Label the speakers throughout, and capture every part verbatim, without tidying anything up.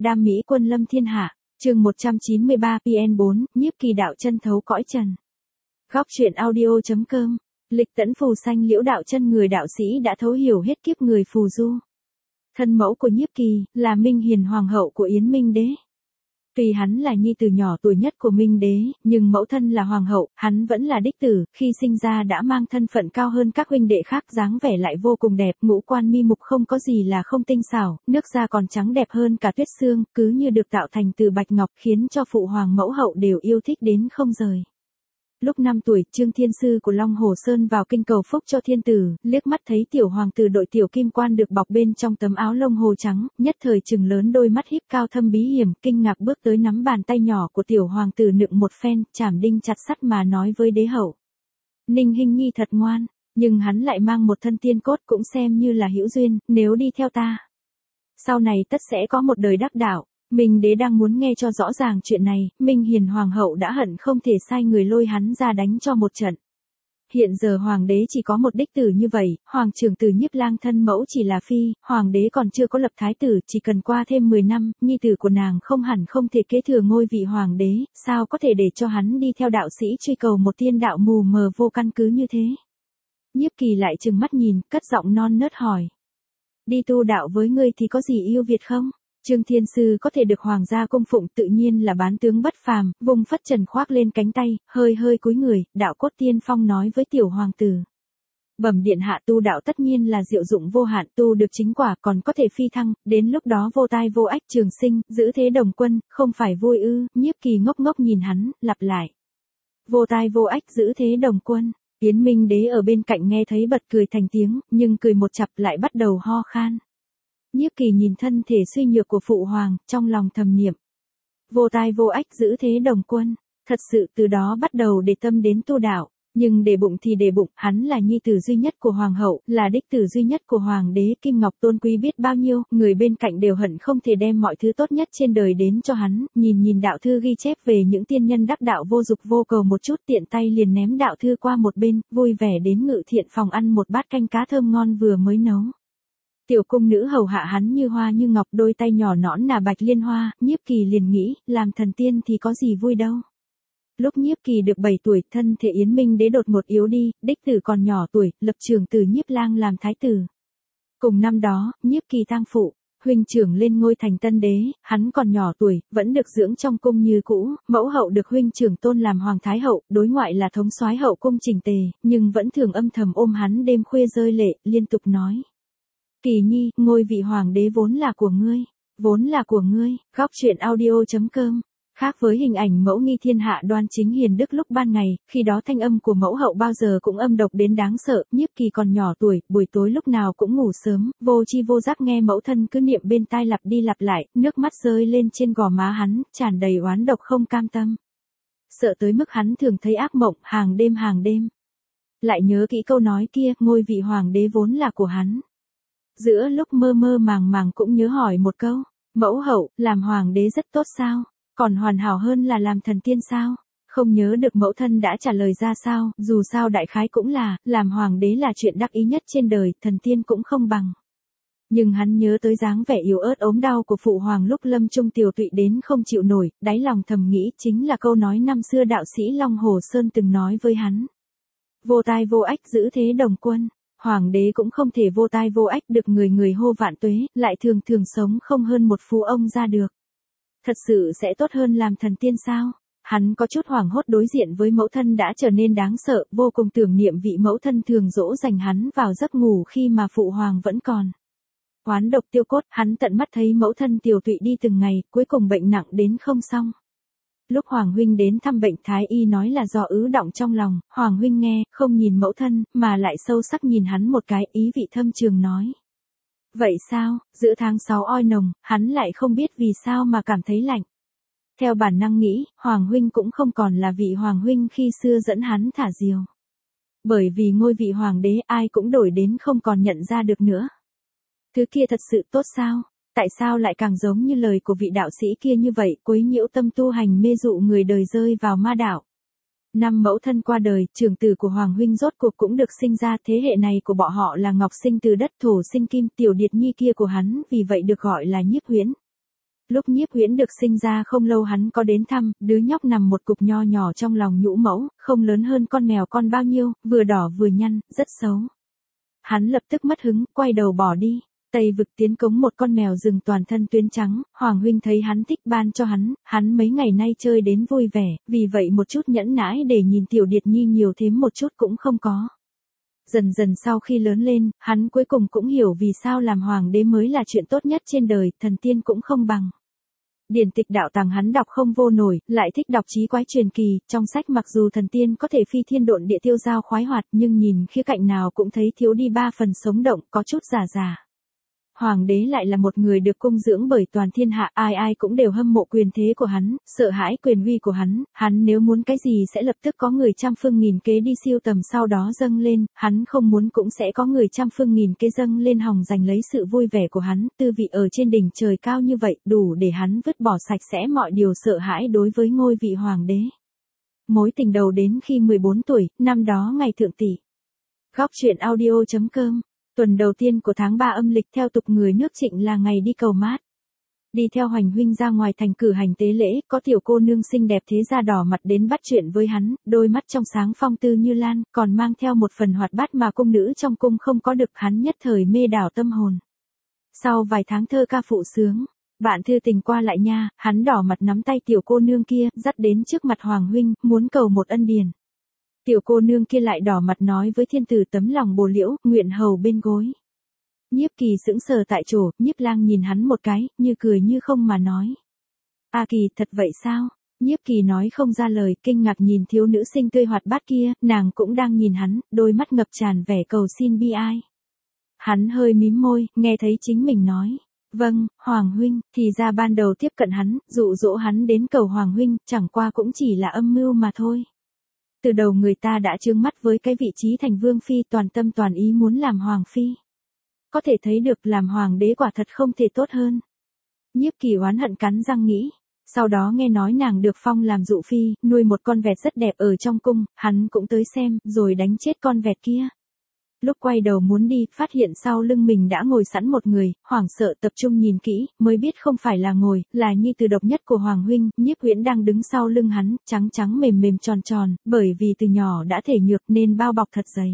Speaker 1: đam mỹ quân lâm thiên hạ, chương một trăm chín mươi ba P N bốn, nhiếp kỳ đạo chân thấu cõi trần. Góc truyện audio chấm com, lịch tẫn phù sanh liễu đạo chân người đạo sĩ đã thấu hiểu hết kiếp người phù du. Thân mẫu của nhiếp kỳ, là Minh Hiền Hoàng hậu của Yến Minh Đế. Tuy hắn là nhi tử nhỏ tuổi nhất của Minh Đế, nhưng mẫu thân là hoàng hậu, hắn vẫn là đích tử, khi sinh ra đã mang thân phận cao hơn các huynh đệ khác, dáng vẻ lại vô cùng đẹp, ngũ quan mi mục không có gì là không tinh xảo, nước da còn trắng đẹp hơn cả tuyết xương, cứ như được tạo thành từ bạch ngọc, khiến cho phụ hoàng mẫu hậu đều yêu thích đến không rời. Lúc năm tuổi, Trương Thiên Sư của Long Hồ Sơn vào kinh cầu phúc cho thiên tử, liếc mắt thấy tiểu hoàng tử đội tiểu kim quan được bọc bên trong tấm áo lông hồ trắng, nhất thời trừng lớn đôi mắt híp cao thâm bí hiểm, kinh ngạc bước tới nắm bàn tay nhỏ của tiểu hoàng tử nựng một phen, chảm đinh chặt sắt mà nói với đế hậu. Ninh Hinh Nhi thật ngoan, nhưng hắn lại mang một thân tiên cốt, cũng xem như là hữu duyên, nếu đi theo ta, sau này tất sẽ có một đời đắc đạo. Minh Đế đang muốn nghe cho rõ ràng chuyện này, Minh Hiền Hoàng hậu đã hận không thể sai người lôi hắn ra đánh cho một trận. Hiện giờ Hoàng đế chỉ có một đích tử như vậy, Hoàng trưởng tử Nhiếp Lang thân mẫu chỉ là phi, Hoàng đế còn chưa có lập thái tử, chỉ cần qua thêm mười năm, nhi tử của nàng không hẳn không thể kế thừa ngôi vị Hoàng đế, sao có thể để cho hắn đi theo đạo sĩ truy cầu một tiên đạo mù mờ vô căn cứ như thế. Nhiếp Kỳ lại trừng mắt nhìn, cất giọng non nớt hỏi. Đi tu đạo với ngươi thì có gì yêu Việt không? Trương Thiên Sư có thể được hoàng gia cung phụng tự nhiên là bán tướng bất phàm, vùng phất trần khoác lên cánh tay, hơi hơi cúi người, đạo cốt tiên phong nói với tiểu hoàng tử. Bẩm điện hạ, tu đạo tất nhiên là diệu dụng vô hạn, tu được chính quả còn có thể phi thăng, đến lúc đó vô tai vô ách trường sinh, giữ thế đồng quân, không phải vui ư? Nhiếp Kỳ ngốc ngốc nhìn hắn, lặp lại. Vô tai vô ách giữ thế đồng quân. Yến Minh Đế ở bên cạnh nghe thấy bật cười thành tiếng, nhưng cười một chặp lại bắt đầu ho khan. Nhiếp Kỳ nhìn thân thể suy nhược của phụ hoàng, trong lòng thầm niệm. Vô tai vô ách giữ thế đồng quân, thật sự từ đó bắt đầu để tâm đến tu đạo, nhưng để bụng thì để bụng, hắn là nhi tử duy nhất của hoàng hậu, là đích tử duy nhất của hoàng đế, kim ngọc tôn quý biết bao nhiêu, người bên cạnh đều hận không thể đem mọi thứ tốt nhất trên đời đến cho hắn, nhìn nhìn đạo thư ghi chép về những tiên nhân đắc đạo vô dục vô cầu một chút, tiện tay liền ném đạo thư qua một bên, vui vẻ đến ngự thiện phòng ăn một bát canh cá thơm ngon vừa mới nấu. Tiểu cung nữ hầu hạ hắn như hoa như ngọc, đôi tay nhỏ nõn nà bạch liên hoa, Nhiếp Kỳ liền nghĩ, làm thần tiên thì có gì vui đâu. Lúc Nhiếp Kỳ được bảy tuổi, thân thể Yến Minh Đế đột ngột yếu đi, đích tử còn nhỏ tuổi, lập trường tử Nhiếp Lang làm thái tử. Cùng năm đó, Nhiếp Kỳ tang phụ, huynh trưởng lên ngôi thành tân đế, hắn còn nhỏ tuổi, vẫn được dưỡng trong cung như cũ, mẫu hậu được huynh trưởng tôn làm hoàng thái hậu, đối ngoại là thống soái hậu cung chỉnh tề, nhưng vẫn thường âm thầm ôm hắn đêm khuya rơi lệ, liên tục nói. Kỳ nhi, ngôi vị hoàng đế vốn là của ngươi, vốn là của ngươi. Góc truyện audio chấm com. Khác với hình ảnh mẫu nghi thiên hạ đoan chính hiền đức lúc ban ngày, khi đó thanh âm của mẫu hậu bao giờ cũng âm độc đến đáng sợ, Nhiếp Kỳ còn nhỏ tuổi, buổi tối lúc nào cũng ngủ sớm, vô chi vô giác nghe mẫu thân cứ niệm bên tai lặp đi lặp lại, nước mắt rơi lên trên gò má hắn, tràn đầy oán độc không cam tâm. Sợ tới mức hắn thường thấy ác mộng, hàng đêm hàng đêm. Lại nhớ kỹ câu nói kia, ngôi vị hoàng đế vốn là của hắn. Giữa lúc mơ mơ màng màng cũng nhớ hỏi một câu, mẫu hậu, làm hoàng đế rất tốt sao, còn hoàn hảo hơn là làm thần tiên sao? Không nhớ được mẫu thân đã trả lời ra sao, dù sao đại khái cũng là, làm hoàng đế là chuyện đắc ý nhất trên đời, thần tiên cũng không bằng. Nhưng hắn nhớ tới dáng vẻ yếu ớt ốm đau của phụ hoàng lúc lâm chung tiều tụy đến không chịu nổi, đáy lòng thầm nghĩ chính là câu nói năm xưa đạo sĩ Long Hồ Sơn từng nói với hắn. Vô tai vô ách giữ thế đồng quân. Hoàng đế cũng không thể vô tai vô ách được người người hô vạn tuế, lại thường thường sống không hơn một phú ông ra được. Thật sự sẽ tốt hơn làm thần tiên sao? Hắn có chút hoảng hốt đối diện với mẫu thân đã trở nên đáng sợ, vô cùng tưởng niệm vị mẫu thân thường dỗ dành hắn vào giấc ngủ khi mà phụ hoàng vẫn còn. Oán độc tiêu cốt, hắn tận mắt thấy mẫu thân tiều tụy đi từng ngày, cuối cùng bệnh nặng đến không xong. Lúc Hoàng huynh đến thăm bệnh thái y nói là do ứ động trong lòng, Hoàng huynh nghe, không nhìn mẫu thân, mà lại sâu sắc nhìn hắn một cái, ý vị thâm trường nói. Vậy sao, giữa tháng sáu oi nồng, hắn lại không biết vì sao mà cảm thấy lạnh. Theo bản năng nghĩ, Hoàng huynh cũng không còn là vị Hoàng huynh khi xưa dẫn hắn thả diều. Bởi vì ngôi vị Hoàng đế ai cũng đổi đến không còn nhận ra được nữa. Thứ kia thật sự tốt sao? Tại sao lại càng giống như lời của vị đạo sĩ kia như vậy, quấy nhiễu tâm tu hành mê dụ người đời rơi vào ma đạo. Năm mẫu thân qua đời, trưởng tử của Hoàng huynh rốt cuộc cũng được sinh ra, thế hệ này của bọn họ là ngọc sinh từ đất, thổ sinh kim, tiểu điệt nhi kia của hắn, vì vậy được gọi là Nhiếp Huyễn. Lúc Nhiếp Huyễn được sinh ra không lâu hắn có đến thăm, đứa nhóc nằm một cục nho nhỏ trong lòng nhũ mẫu, không lớn hơn con mèo con bao nhiêu, vừa đỏ vừa nhăn, rất xấu. Hắn lập tức mất hứng, quay đầu bỏ đi. Tây vực tiến cống một con mèo rừng toàn thân tuyến trắng, Hoàng huynh thấy hắn thích ban cho hắn, hắn mấy ngày nay chơi đến vui vẻ, vì vậy một chút nhẫn nãi để nhìn tiểu Điệt Nhi nhiều thêm một chút cũng không có. Dần dần sau khi lớn lên, hắn cuối cùng cũng hiểu vì sao làm hoàng đế mới là chuyện tốt nhất trên đời, thần tiên cũng không bằng. Điển tịch đạo tàng hắn đọc không vô nổi, lại thích đọc chí quái truyền kỳ, trong sách mặc dù thần tiên có thể phi thiên độn địa tiêu dao khoái hoạt nhưng nhìn khía cạnh nào cũng thấy thiếu đi ba phần sống động, có chút giả giả. Hoàng đế lại là một người được cung dưỡng bởi toàn thiên hạ, ai ai cũng đều hâm mộ quyền thế của hắn, sợ hãi quyền uy của hắn, hắn nếu muốn cái gì sẽ lập tức có người trăm phương nghìn kế đi siêu tầm sau đó dâng lên, hắn không muốn cũng sẽ có người trăm phương nghìn kế dâng lên hòng giành lấy sự vui vẻ của hắn, tư vị ở trên đỉnh trời cao như vậy, đủ để hắn vứt bỏ sạch sẽ mọi điều sợ hãi đối với ngôi vị hoàng đế. Mối tình đầu đến khi mười bốn tuổi, năm đó ngày thượng tỷ. Góc truyện audio chấm com. Tuần đầu tiên của tháng ba âm lịch theo tục người nước Trịnh là ngày đi cầu mát. Đi theo Hoành huynh ra ngoài thành cử hành tế lễ, có tiểu cô nương xinh đẹp thế ra đỏ mặt đến bắt chuyện với hắn, đôi mắt trong sáng phong tư như lan, còn mang theo một phần hoạt bát mà cung nữ trong cung không có được, hắn nhất thời mê đảo tâm hồn. Sau vài tháng thơ ca phụ sướng, bạn thư tình qua lại nha, hắn đỏ mặt nắm tay tiểu cô nương kia, dắt đến trước mặt Hoàng huynh, muốn cầu một ân điển. Tiểu cô nương kia lại đỏ mặt nói với thiên tử tấm lòng bồ liễu, nguyện hầu bên gối. Nhiếp Kỳ sững sờ tại chỗ, Nhiếp Lang nhìn hắn một cái, như cười như không mà nói. A Kỳ, thật vậy sao? Nhiếp Kỳ nói không ra lời, kinh ngạc nhìn thiếu nữ xinh tươi hoạt bát kia, nàng cũng đang nhìn hắn, đôi mắt ngập tràn vẻ cầu xin bi ai. Hắn hơi mím môi, nghe thấy chính mình nói. Vâng, Hoàng huynh, thì ra ban đầu tiếp cận hắn, dụ dỗ hắn đến cầu Hoàng huynh, chẳng qua cũng chỉ là âm mưu mà thôi. Từ đầu người ta đã trướng mắt với cái vị trí thành vương phi, toàn tâm toàn ý muốn làm hoàng phi. Có thể thấy được làm hoàng đế quả thật không thể tốt hơn. Nhiếp Kỳ oán hận cắn răng nghĩ. Sau đó nghe nói nàng được phong làm dụ phi, nuôi một con vẹt rất đẹp ở trong cung, hắn cũng tới xem, rồi đánh chết con vẹt kia. Lúc quay đầu muốn đi, phát hiện sau lưng mình đã ngồi sẵn một người, hoảng sợ tập trung nhìn kỹ, mới biết không phải là ngồi, là nhi tử độc nhất của Hoàng huynh, Nhiếp Huyễn đang đứng sau lưng hắn, trắng trắng mềm mềm tròn tròn, bởi vì từ nhỏ đã thể nhược nên bao bọc thật dày.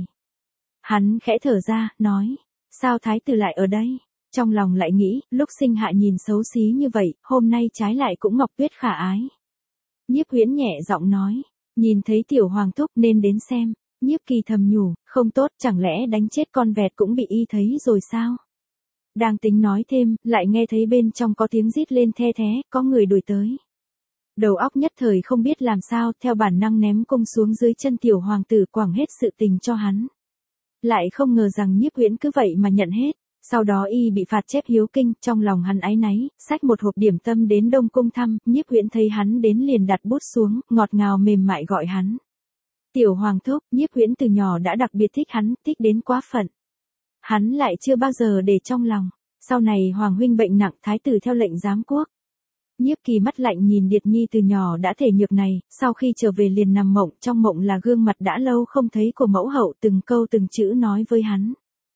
Speaker 1: Hắn khẽ thở ra, nói, sao thái tử lại ở đây? Trong lòng lại nghĩ, lúc sinh hạ nhìn xấu xí như vậy, hôm nay trái lại cũng ngọc tuyết khả ái. Nhiếp Huyễn nhẹ giọng nói, nhìn thấy tiểu hoàng thúc nên đến xem. Nhiếp Kỳ thầm nhủ, không tốt, chẳng lẽ đánh chết con vẹt cũng bị y thấy rồi sao? Đang tính nói thêm, lại nghe thấy bên trong có tiếng rít lên the thé, có người đuổi tới. Đầu óc nhất thời không biết làm sao, theo bản năng ném cung xuống dưới chân tiểu hoàng tử quẳng hết sự tình cho hắn. Lại không ngờ rằng Nhiếp Huyễn cứ vậy mà nhận hết. Sau đó y bị phạt chép hiếu kinh, trong lòng hắn áy náy, xách một hộp điểm tâm đến Đông Cung thăm, Nhiếp Huyễn thấy hắn đến liền đặt bút xuống, ngọt ngào mềm mại gọi hắn. Tiểu hoàng thúc, Nhiếp Huyễn từ nhỏ đã đặc biệt thích hắn, thích đến quá phận. Hắn lại chưa bao giờ để trong lòng. Sau này Hoàng huynh bệnh nặng, thái tử theo lệnh giám quốc. Nhiếp Kỳ mắt lạnh nhìn Điệt Nhi từ nhỏ đã thể nhược này, sau khi trở về liền nằm mộng, trong mộng là gương mặt đã lâu không thấy của mẫu hậu, từng câu từng chữ nói với hắn.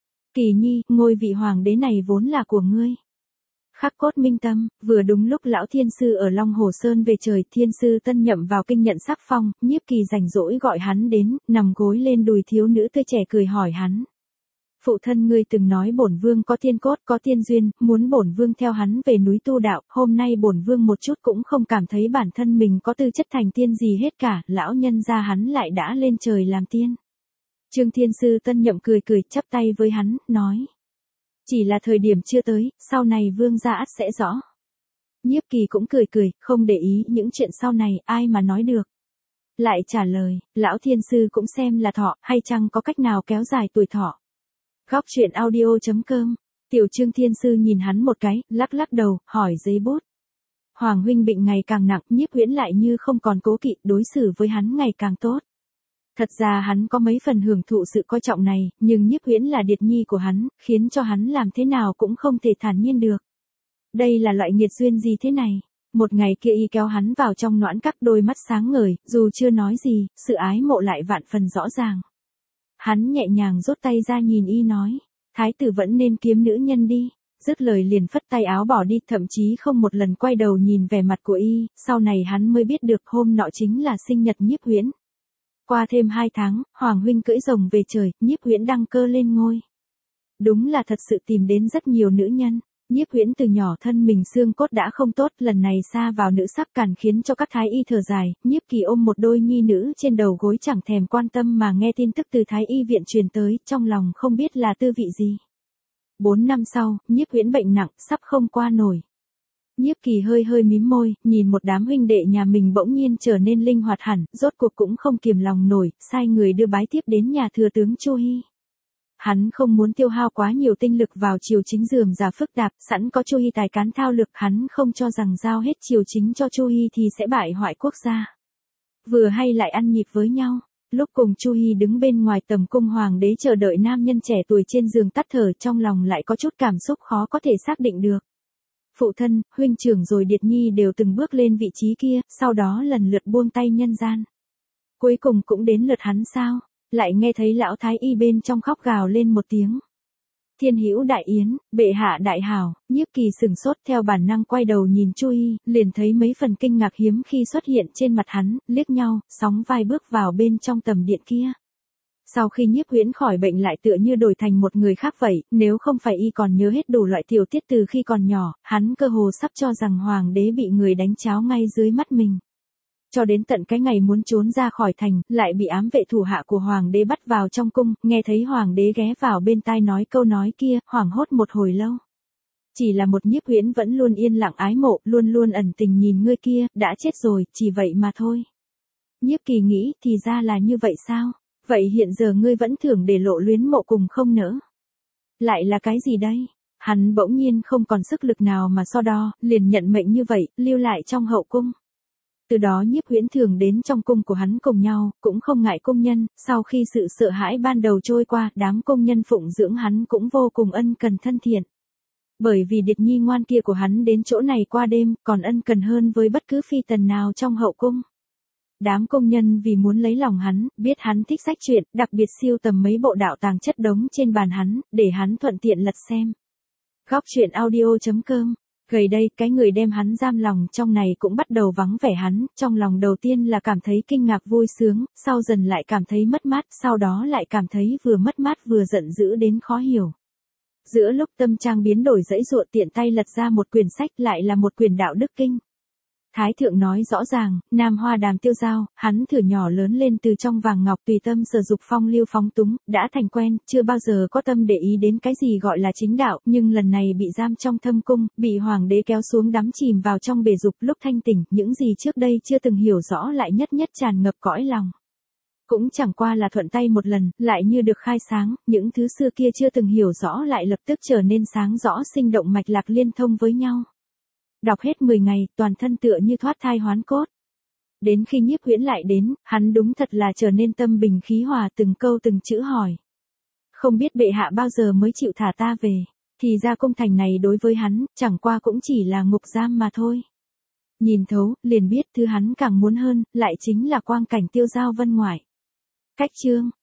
Speaker 1: Kỳ Nhi, ngôi vị hoàng đế này vốn là của ngươi. Khắc cốt minh tâm, vừa đúng lúc lão thiên sư ở Long Hồ Sơn về trời, thiên sư tân nhậm vào kinh nhận sắc phong, Nhiếp Kỳ rảnh rỗi gọi hắn đến, nằm gối lên đùi thiếu nữ tươi trẻ cười hỏi hắn. Phụ thân ngươi từng nói bổn vương có thiên cốt, có tiên duyên, muốn bổn vương theo hắn về núi tu đạo, hôm nay bổn vương một chút cũng không cảm thấy bản thân mình có tư chất thành tiên gì hết cả, lão nhân gia hắn lại đã lên trời làm tiên. Trương thiên sư tân nhậm cười cười, chắp tay với hắn, nói. Chỉ là thời điểm chưa tới, sau này vương gia ắt sẽ rõ. Nhiếp Kỳ cũng cười cười, không để ý những chuyện sau này, ai mà nói được. Lại trả lời, lão thiên sư cũng xem là thọ, hay chăng có cách nào kéo dài tuổi thọ. Góc truyện audio chấm com, tiểu Trương thiên sư nhìn hắn một cái, lắc lắc đầu, hỏi giấy bút. Hoàng huynh bệnh ngày càng nặng, Nhiếp Huyễn lại như không còn cố kỵ, đối xử với hắn ngày càng tốt. Thật ra hắn có mấy phần hưởng thụ sự coi trọng này, nhưng Nhiếp Huyễn là Điệt Nhi của hắn, khiến cho hắn làm thế nào cũng không thể thản nhiên được. Đây là loại nghiệt duyên gì thế này? Một ngày kia y kéo hắn vào trong noãn các, đôi mắt sáng ngời, dù chưa nói gì, sự ái mộ lại vạn phần rõ ràng. Hắn nhẹ nhàng rút tay ra nhìn y nói, thái tử vẫn nên kiếm nữ nhân đi. dứt lời liền phất tay áo bỏ đi, thậm chí không một lần quay đầu nhìn vẻ mặt của y, sau này hắn mới biết được hôm nọ chính là sinh nhật Nhiếp Huyễn. Qua thêm hai tháng, Hoàng huynh cưỡi rồng về trời, Nhiếp Huyễn đăng cơ lên ngôi. Đúng là thật sự tìm đến rất nhiều nữ nhân. Nhiếp Huyễn từ nhỏ thân mình xương cốt đã không tốt, lần này sa vào nữ sắc càng khiến cho các thái y thở dài. Nhiếp Kỳ ôm một đôi nhi nữ trên đầu gối chẳng thèm quan tâm mà nghe tin tức từ thái y viện truyền tới, trong lòng không biết là tư vị gì. Bốn năm sau, Nhiếp Huyễn bệnh nặng, sắp không qua nổi. Nhiếp Kỳ hơi hơi mím môi, nhìn một đám huynh đệ nhà mình bỗng nhiên trở nên linh hoạt hẳn, rốt cuộc cũng không kiềm lòng nổi, sai người đưa bái tiếp đến nhà thừa tướng Chu Hi. Hắn không muốn tiêu hao quá nhiều tinh lực vào triều chính rườm rà phức tạp, sẵn có Chu Hi tài cán thao lược, hắn không cho rằng giao hết triều chính cho Chu Hi thì sẽ bại hoại quốc gia. Vừa hay lại ăn nhịp với nhau. Lúc cùng Chu Hi đứng bên ngoài tầm cung hoàng đế chờ đợi nam nhân trẻ tuổi trên giường tắt thở, trong lòng lại có chút cảm xúc khó có thể xác định được. Phụ thân, huynh trưởng rồi Điệt Nhi đều từng bước lên vị trí kia, sau đó lần lượt buông tay nhân gian. Cuối cùng cũng đến lượt hắn sao? Lại nghe thấy lão thái y bên trong khóc gào lên một tiếng. Thiên hữu đại yến, bệ hạ đại hảo. Nhiếp Kỳ sừng sốt, theo bản năng quay đầu nhìn Chu Hi, liền thấy mấy phần kinh ngạc hiếm khi xuất hiện trên mặt hắn, liếc nhau, sóng vai bước vào bên trong tầm điện kia. Sau khi Nhiếp Huyễn khỏi bệnh lại tựa như đổi thành một người khác vậy, nếu không phải y còn nhớ hết đủ loại tiểu tiết từ khi còn nhỏ, hắn cơ hồ sắp cho rằng hoàng đế bị người đánh cháo ngay dưới mắt mình. Cho đến tận cái ngày muốn trốn ra khỏi thành, lại bị ám vệ thủ hạ của hoàng đế bắt vào trong cung, nghe thấy hoàng đế ghé vào bên tai nói câu nói kia, hoảng hốt một hồi lâu. Chỉ là một Nhiếp Huyễn vẫn luôn yên lặng ái mộ, luôn luôn ẩn tình nhìn ngươi kia, đã chết rồi, chỉ vậy mà thôi. Nhiếp Kỳ nghĩ, thì ra là như vậy sao? Vậy hiện giờ ngươi vẫn thường để lộ luyến mộ cùng không nỡ? Lại là cái gì đây? Hắn bỗng nhiên không còn sức lực nào mà so đo, liền nhận mệnh như vậy, lưu lại trong hậu cung. Từ đó Nhiếp Huyễn thường đến trong cung của hắn cùng nhau, cũng không ngại công nhân, sau khi sự sợ hãi ban đầu trôi qua, đám công nhân phụng dưỡng hắn cũng vô cùng ân cần thân thiện. Bởi vì Điệt Nhi ngoan kia của hắn đến chỗ này qua đêm, còn ân cần hơn với bất cứ phi tần nào trong hậu cung. Đám công nhân vì muốn lấy lòng hắn, biết hắn thích sách truyện, đặc biệt siêu tầm mấy bộ đạo tàng chất đống trên bàn hắn, để hắn thuận tiện lật xem. Góc truyện audio chấm com. Gần đây, cái người đem hắn giam lòng trong này cũng bắt đầu vắng vẻ hắn, trong lòng đầu tiên là cảm thấy kinh ngạc vui sướng, sau dần lại cảm thấy mất mát, sau đó lại cảm thấy vừa mất mát vừa giận dữ đến khó hiểu. Giữa lúc tâm trạng biến đổi dãy dụa, tiện tay lật ra một quyển sách, lại là một quyển đạo đức kinh. Thái thượng nói rõ ràng, Nam Hoa Đàm Tiêu Giao, hắn thử nhỏ lớn lên từ trong vàng ngọc tùy tâm sở dục phong lưu phóng túng, đã thành quen, chưa bao giờ có tâm để ý đến cái gì gọi là chính đạo, nhưng lần này bị giam trong thâm cung, bị hoàng đế kéo xuống đắm chìm vào trong bể dục, lúc thanh tỉnh, những gì trước đây chưa từng hiểu rõ lại nhất nhất tràn ngập cõi lòng. Cũng chẳng qua là thuận tay một lần, lại như được khai sáng, những thứ xưa kia chưa từng hiểu rõ lại lập tức trở nên sáng rõ, sinh động mạch lạc liên thông với nhau. Đọc hết mười ngày, toàn thân tựa như thoát thai hoán cốt. Đến khi Nhiếp Huyễn lại đến, hắn đúng thật là trở nên tâm bình khí hòa, từng câu từng chữ hỏi. Không biết bệ hạ bao giờ mới chịu thả ta về, thì ra cung thành này đối với hắn, chẳng qua cũng chỉ là ngục giam mà thôi. Nhìn thấu, liền biết thứ hắn càng muốn hơn, lại chính là quang cảnh Tiêu Giao vân ngoại. Cách chương